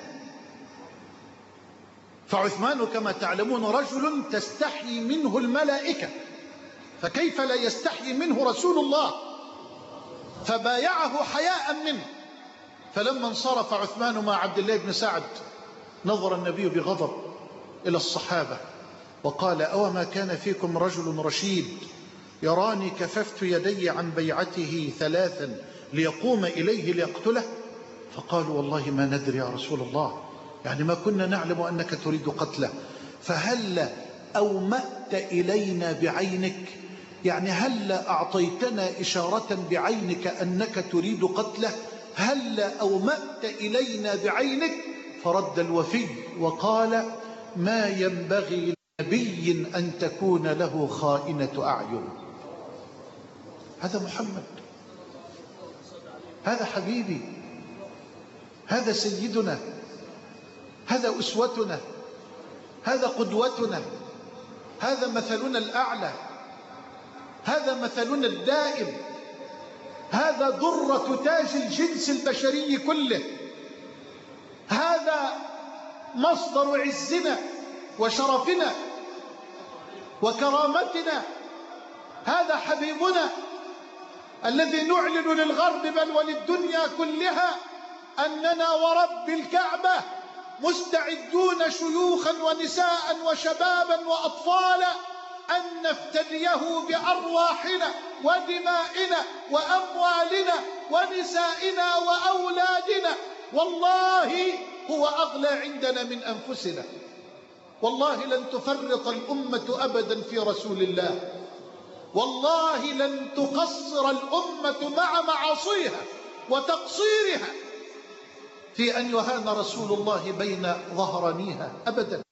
S2: فعثمان كما تعلمون رجل تستحي منه الملائكة، فكيف لا يستحي منه رسول الله؟ فبايعه حياء منه. فلما انصرف عثمان مع عبد الله بن سعد نظر النبي بغضب إلى الصحابة وقال: أوما كان فيكم رجل رشيد يراني كففت يدي عن بيعته ثلاثا ليقوم إليه ليقتله؟ فقالوا: والله ما ندري يا رسول الله، يعني ما كنا نعلم أنك تريد قتله. فهل أومأت إلينا بعينك، يعني هل أعطيتنا إشارة بعينك أنك تريد قتله؟ هل أومأت إلينا بعينك؟ فرد الوفي وقال: ما ينبغي لنبي أن تكون له خائنة أعين. هذا محمد، هذا حبيبي، هذا سيدنا، هذا أسوتنا، هذا قدوتنا، هذا مثلنا الأعلى، هذا مثلنا الدائم، هذا ضرة تاج الجنس البشري كله، هذا مصدر عزنا وشرفنا وكرامتنا، هذا حبيبنا الذي نعلن للغرب بل وللدنيا كلها أننا ورب الكعبة مستعدون شيوخا ونساء وشبابا وأطفالا أن نفتديه بأرواحنا ودمائنا وأموالنا ونسائنا وأولادنا. والله هو أغلى عندنا من أنفسنا. والله لن تفرط الأمة أبدا في رسول الله. والله لن تقصر الأمة مع معاصيها وتقصيرها في أن يهان رسول الله بين ظهرانيها أبدا.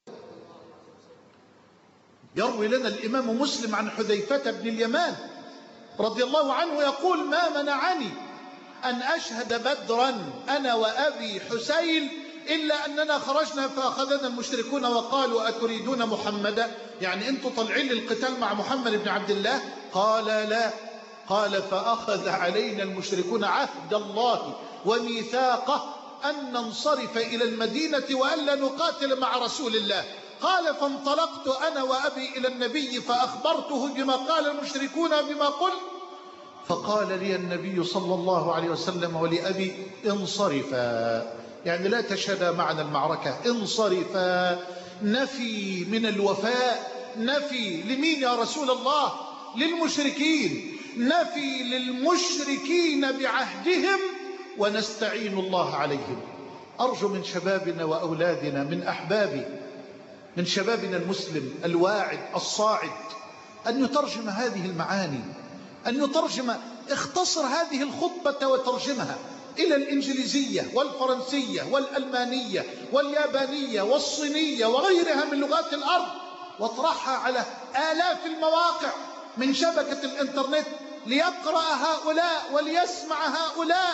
S2: يروي لنا الإمام مسلم عن حذيفة بن اليمان رضي الله عنه يقول: ما منعني أن أشهد بدرا أنا وأبي حسين إلا أننا خرجنا فأخذنا المشركون وقالوا: أتريدون محمدا؟ يعني أنتم طلعين للقتال مع محمد بن عبد الله؟ قال: لا. قال: فأخذ علينا المشركون عهد الله وميثاقه أن ننصرف إلى المدينة وألا نقاتل مع رسول الله. قال: فانطلقت أنا وأبي إلى النبي فأخبرته بما قال المشركون بما قل، فقال لي النبي صلى الله عليه وسلم ولأبي: انصرفا، يعني لا تشهدا معنا المعركة، انصرفا. نفي من الوفاء. نفي لمين يا رسول الله؟ للمشركين. نفي للمشركين بعهدهم، ونستعين الله عليهم. أرجو من شبابنا وأولادنا، من أحبابي، من شبابنا المسلم الواعد الصاعد، أن يترجم هذه المعاني، أن يترجم، اختصر هذه الخطبة وترجمها إلى الإنجليزية والفرنسية والألمانية واليابانية والصينية وغيرها من لغات الأرض، واطرحها على آلاف المواقع من شبكة الإنترنت ليقرأ هؤلاء وليسمع هؤلاء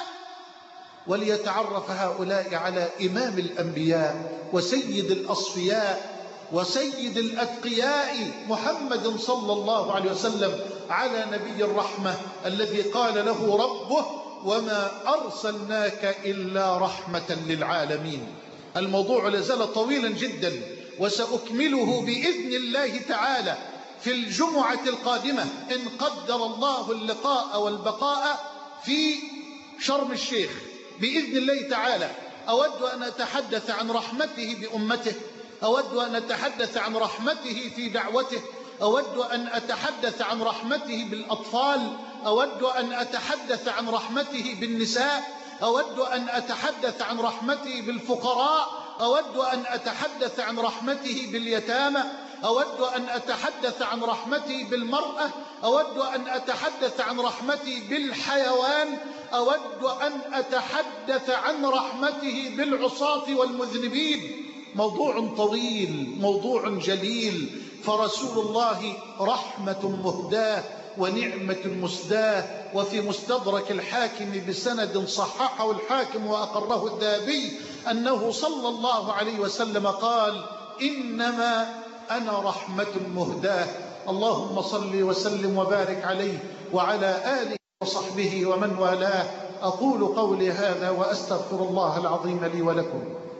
S2: وليتعرف هؤلاء على إمام الأنبياء وسيد الأصفياء وسيد الأتقياء محمد صلى الله عليه وسلم، على نبي الرحمة الذي قال له ربه: وما أرسلناك إلا رحمة للعالمين. الموضوع لازال طويلا جدا، وسأكمله بإذن الله تعالى في الجمعة القادمة إن قدر الله اللقاء والبقاء في شرم الشيخ بإذن الله تعالى. أود أن أتحدث عن رحمته بأمته، أود أن أتحدث عن رحمته في دعوته، أود أن أتحدث عن رحمته بالأطفال، أود أن أتحدث عن رحمته بالنساء، أود أن أتحدث عن رحمته بالفقراء، أود أن أتحدث عن رحمته باليتامى، أود أن أتحدث عن رحمته بالمرأة، أود أن أتحدث عن رحمته بالحيوان، أود أن أتحدث عن رحمته بالعصاة والمذنبين. موضوع طويل، موضوع جليل، فرسول الله رحمة مهداة ونعمة مسداة. وفي مستدرك الحاكم بسند صححه الحاكم وأقره الذهبي أنه صلى الله عليه وسلم قال: إنما أنا رحمة مهداة. اللهم صل وسلم وبارك عليه وعلى آله وصحبه ومن والاه. أقول قولي هذا وأستغفر الله العظيم لي ولكم.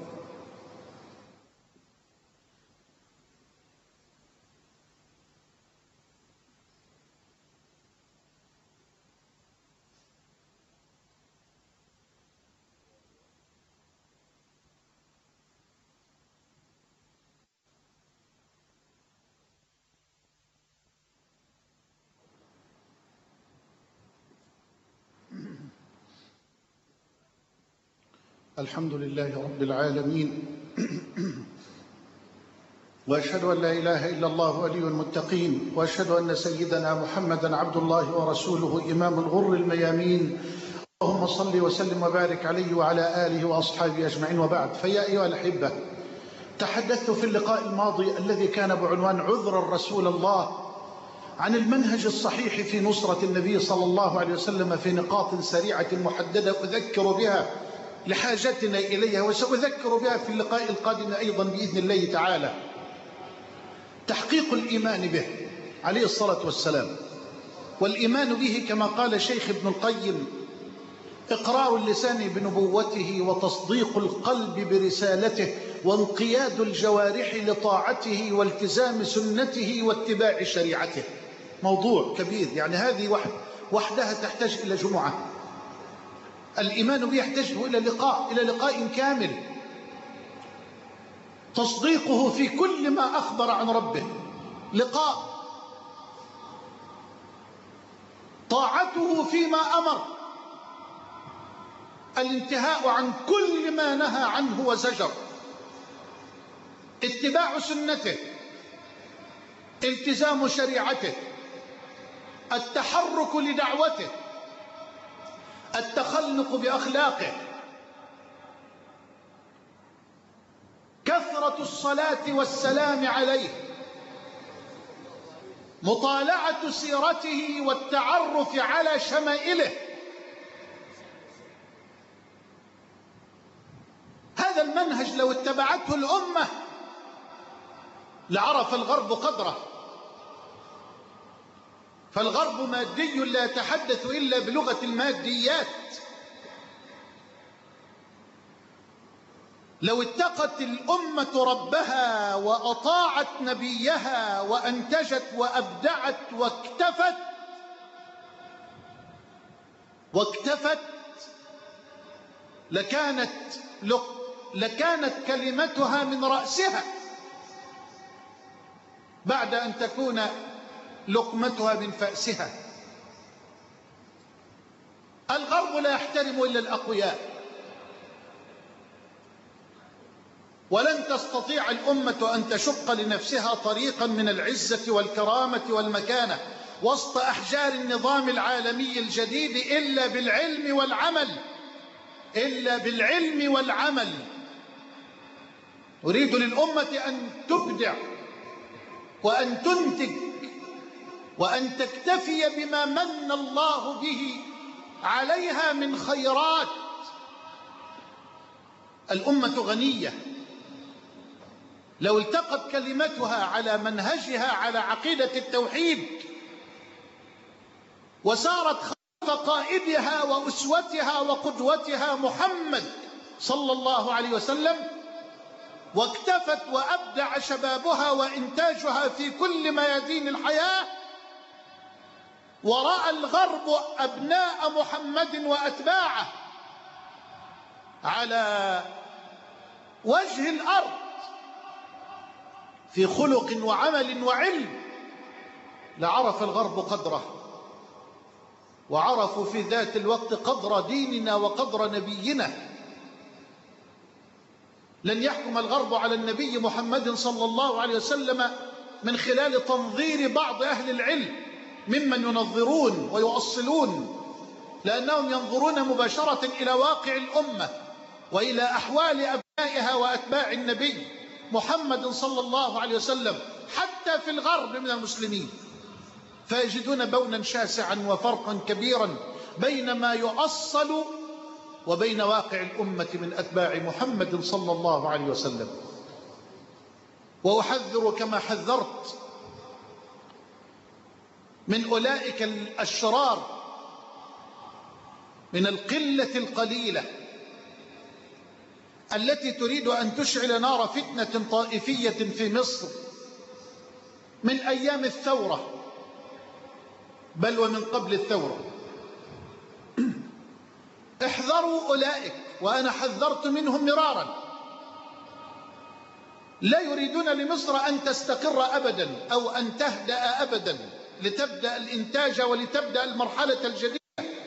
S2: الحمد لله رب العالمين، وأشهد أن لا إله إلا الله ولي المتقين، وأشهد أن سيدنا محمدا عبد الله ورسوله إمام الغر الميامين. اللهم صل وسلم وبارك عليه وعلى آله وأصحابه أجمعين، وبعد. فيا أيها الأحبة، تحدثت في اللقاء الماضي الذي كان بعنوان عذر رسول الله عن المنهج الصحيح في نصرة النبي صلى الله عليه وسلم في نقاط سريعة محددة أذكر بها لحاجتنا إليها، وسأذكر بها في اللقاء القادم أيضا بإذن الله تعالى. تحقيق الإيمان به عليه الصلاة والسلام، والإيمان به كما قال شيخ ابن القيم: إقرار اللسان بنبوته، وتصديق القلب برسالته، وانقياد الجوارح لطاعته، والتزام سنته، واتباع شريعته. موضوع كبير، يعني هذه وحدها تحتاج إلى جمعة. الإيمان به يحتاج إلى لقاء كامل. تصديقه في كل ما أخبر عن ربه لقاء، طاعته فيما أمر، الانتهاء عن كل ما نهى عنه وزجر، اتباع سنته، التزام شريعته، التحرك لدعوته، التخلق بأخلاقه، كثرة الصلاة والسلام عليه، مطالعة سيرته والتعرف على شمائله. هذا المنهج لو اتبعته الأمة لعرف الغرب قدره، فالغرب مادي لا يتحدث إلا بلغة الماديات. لو اتقت الأمة ربها وأطاعت نبيها وأنتجت وأبدعت واكتفت واكتفت لكانت كلمتها من رأسها بعد أن تكون لقمتها من فأسها. الغرب لا يحترم إلا الأقوياء، ولن تستطيع الأمة أن تشق لنفسها طريقا من العزة والكرامة والمكانة وسط أحجار النظام العالمي الجديد إلا بالعلم والعمل. أريد للأمة أن تبدع وأن تنتج وأن تكتفي بما من الله به عليها من خيرات. الأمة غنية، لو التقت كلمتها على منهجها على عقيدة التوحيد وسارت خلف قائدها وأسوتها وقدوتها محمد صلى الله عليه وسلم، واكتفت وأبدع شبابها وإنتاجها في كل ميادين الحياة، ورأى الغرب أبناء محمد وأتباعه على وجه الأرض في خلق وعمل وعلم، لعرف الغرب قدره، وعرفوا في ذات الوقت قدر ديننا وقدر نبينا. لن يحكم الغرب على النبي محمد صلى الله عليه وسلم من خلال تنظير بعض أهل العلم ممن ينظرون ويؤصلون، لأنهم ينظرون مباشرة إلى واقع الأمة وإلى أحوال أبنائها وأتباع النبي محمد صلى الله عليه وسلم حتى في الغرب من المسلمين، فيجدون بونا شاسعا وفرقا كبيرا بين ما يؤصل وبين واقع الأمة من أتباع محمد صلى الله عليه وسلم. وأحذر كما حذرت من أولئك الأشرار من القلة القليلة التي تريد أن تشعل نار فتنة طائفية في مصر من أيام الثورة بل ومن قبل الثورة. احذروا أولئك، وأنا حذرت منهم مرارا. لا يريدون لمصر أن تستقر أبدا أو أن تهدأ أبدا لتبدأ الإنتاج ولتبدأ المرحلة الجديدة،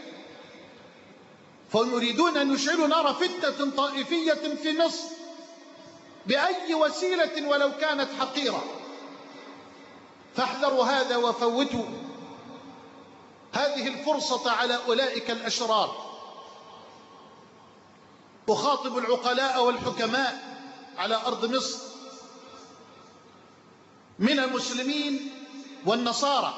S2: فهم يريدون أن يشعلوا نار فتنة طائفية في مصر بأي وسيلة ولو كانت حقيرة. فاحذروا هذا وفوتوا هذه الفرصة على أولئك الأشرار. أخاطب العقلاء والحكماء على أرض مصر من المسلمين والنصارى،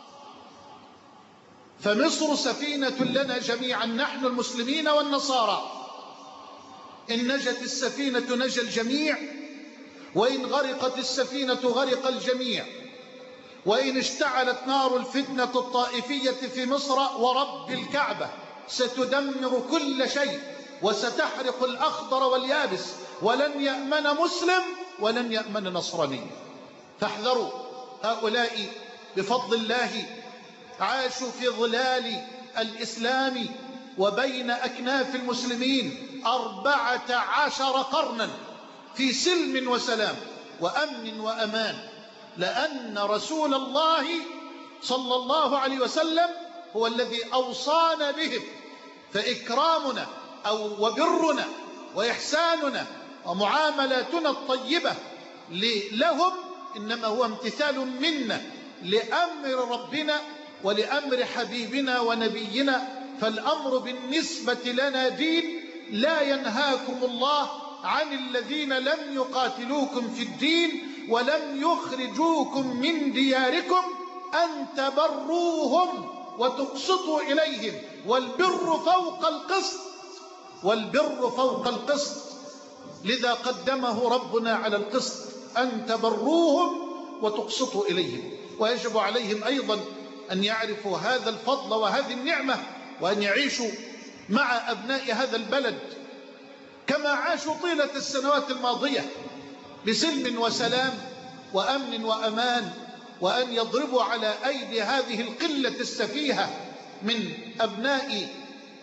S2: فمصر سفينة لنا جميعا نحن المسلمين والنصارى. إن نجت السفينة نجا الجميع، وإن غرقت السفينة غرق الجميع، وإن اشتعلت نار الفتنة الطائفية في مصر ورب الكعبة ستدمر كل شيء وستحرق الأخضر واليابس، ولن يأمن مسلم ولن يأمن نصراني. فاحذروا هؤلاء بفضل الله عاشوا في ظلال الإسلام وبين أكناف المسلمين 14 قرنا في سلم وسلام وأمن وأمان، لأن رسول الله صلى الله عليه وسلم هو الذي أوصانا بهم. فإكرامنا وبرنا وإحساننا ومعاملاتنا الطيبة لهم إنما هو امتثال منا لأمر ربنا ولأمر حبيبنا ونبينا. فالأمر بالنسبة لنا دين. لا ينهاكم الله عن الذين لم يقاتلوكم في الدين ولم يخرجوكم من دياركم أن تبروهم وتقسطوا إليهم، والبر فوق القسط، والبر فوق القسط، لذا قدمه ربنا على القسط، أن تبروهم وتقسطوا إليهم. ويجب عليهم أيضا أن يعرفوا هذا الفضل وهذه النعمة، وأن يعيشوا مع أبناء هذا البلد كما عاشوا طيلة السنوات الماضية بسلم وسلام وأمن وأمان، وأن يضربوا على أيدي هذه القلة السفيهة من أبناء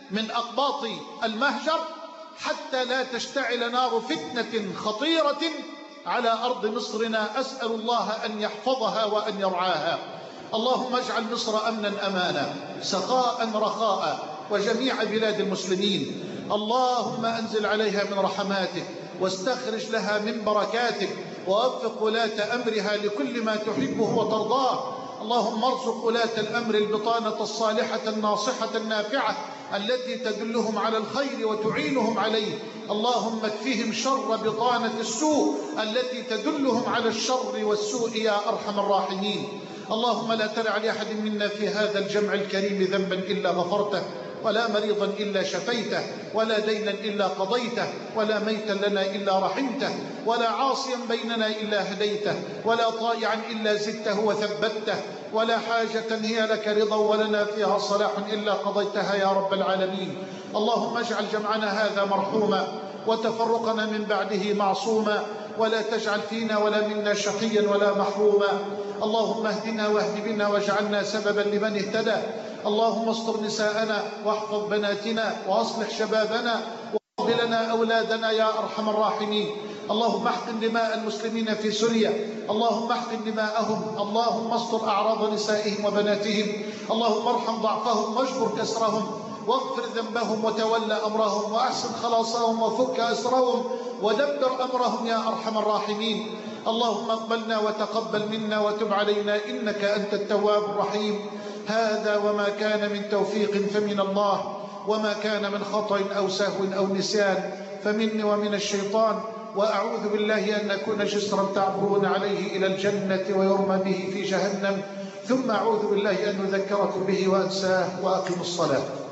S2: من أقباط المهجر حتى لا تشتعل نار فتنة خطيرة على أرض مصرنا. أسأل الله أن يحفظها وأن يرعاها. اللهم اجعل مصر أمنا أمانا سخاء رخاء وجميع بلاد المسلمين. اللهم أنزل عليها من رحماتك واستخرج لها من بركاتك ووفق ولاة أمرها لكل ما تحبه وترضاه. اللهم ارزق ولاة الأمر البطانة الصالحة الناصحة النافعة التي تدلهم على الخير وتعينهم عليه. اللهم اكفهم شر بطانة السوء التي تدلهم على الشر والسوء يا أرحم الراحمين. اللهم لا تدع لأحد منا في هذا الجمع الكريم ذنبا إلا غفرته، ولا مريضا إلا شفيته، ولا دينا إلا قضيته، ولا ميتا لنا إلا رحمته، ولا عاصيا بيننا إلا هديته، ولا طائعا إلا زدته وثبته، ولا حاجة هي لك رضا ولنا فيها صلاح إلا قضيتها يا رب العالمين. اللهم اجعل جمعنا هذا مرحوما وتفرقنا من بعده معصوما، ولا تجعل فينا ولا منا شقيا ولا محروما. اللهم اهدنا واهد بنا واجعلنا سببا لمن اهتدى. اللهم استر نساءنا واحفظ بناتنا وأصلح شبابنا واغفر لنا أولادنا يا أرحم الراحمين. اللهم احقن دماء المسلمين في سوريا، اللهم احقن دماءهم، اللهم استر أعراض نسائهم وبناتهم، اللهم ارحم ضعفهم واجبر كسرهم واغفر ذنبهم وتولى أمرهم وأحسن خلاصهم وفك أسرهم ودبر أمرهم يا أرحم الراحمين. اللهم اقبلنا وتقبل منا وتب علينا إنك أنت التواب الرحيم. هذا وما كان من توفيق فمن الله، وما كان من خطأ أو سهو أو نسيان فمني ومن الشيطان. وأعوذ بالله أن نكون جسرا تعبرون عليه إلى الجنة ويرمى به في جهنم، ثم أعوذ بالله أن نذكركم به وأنساه. وأقم الصلاة.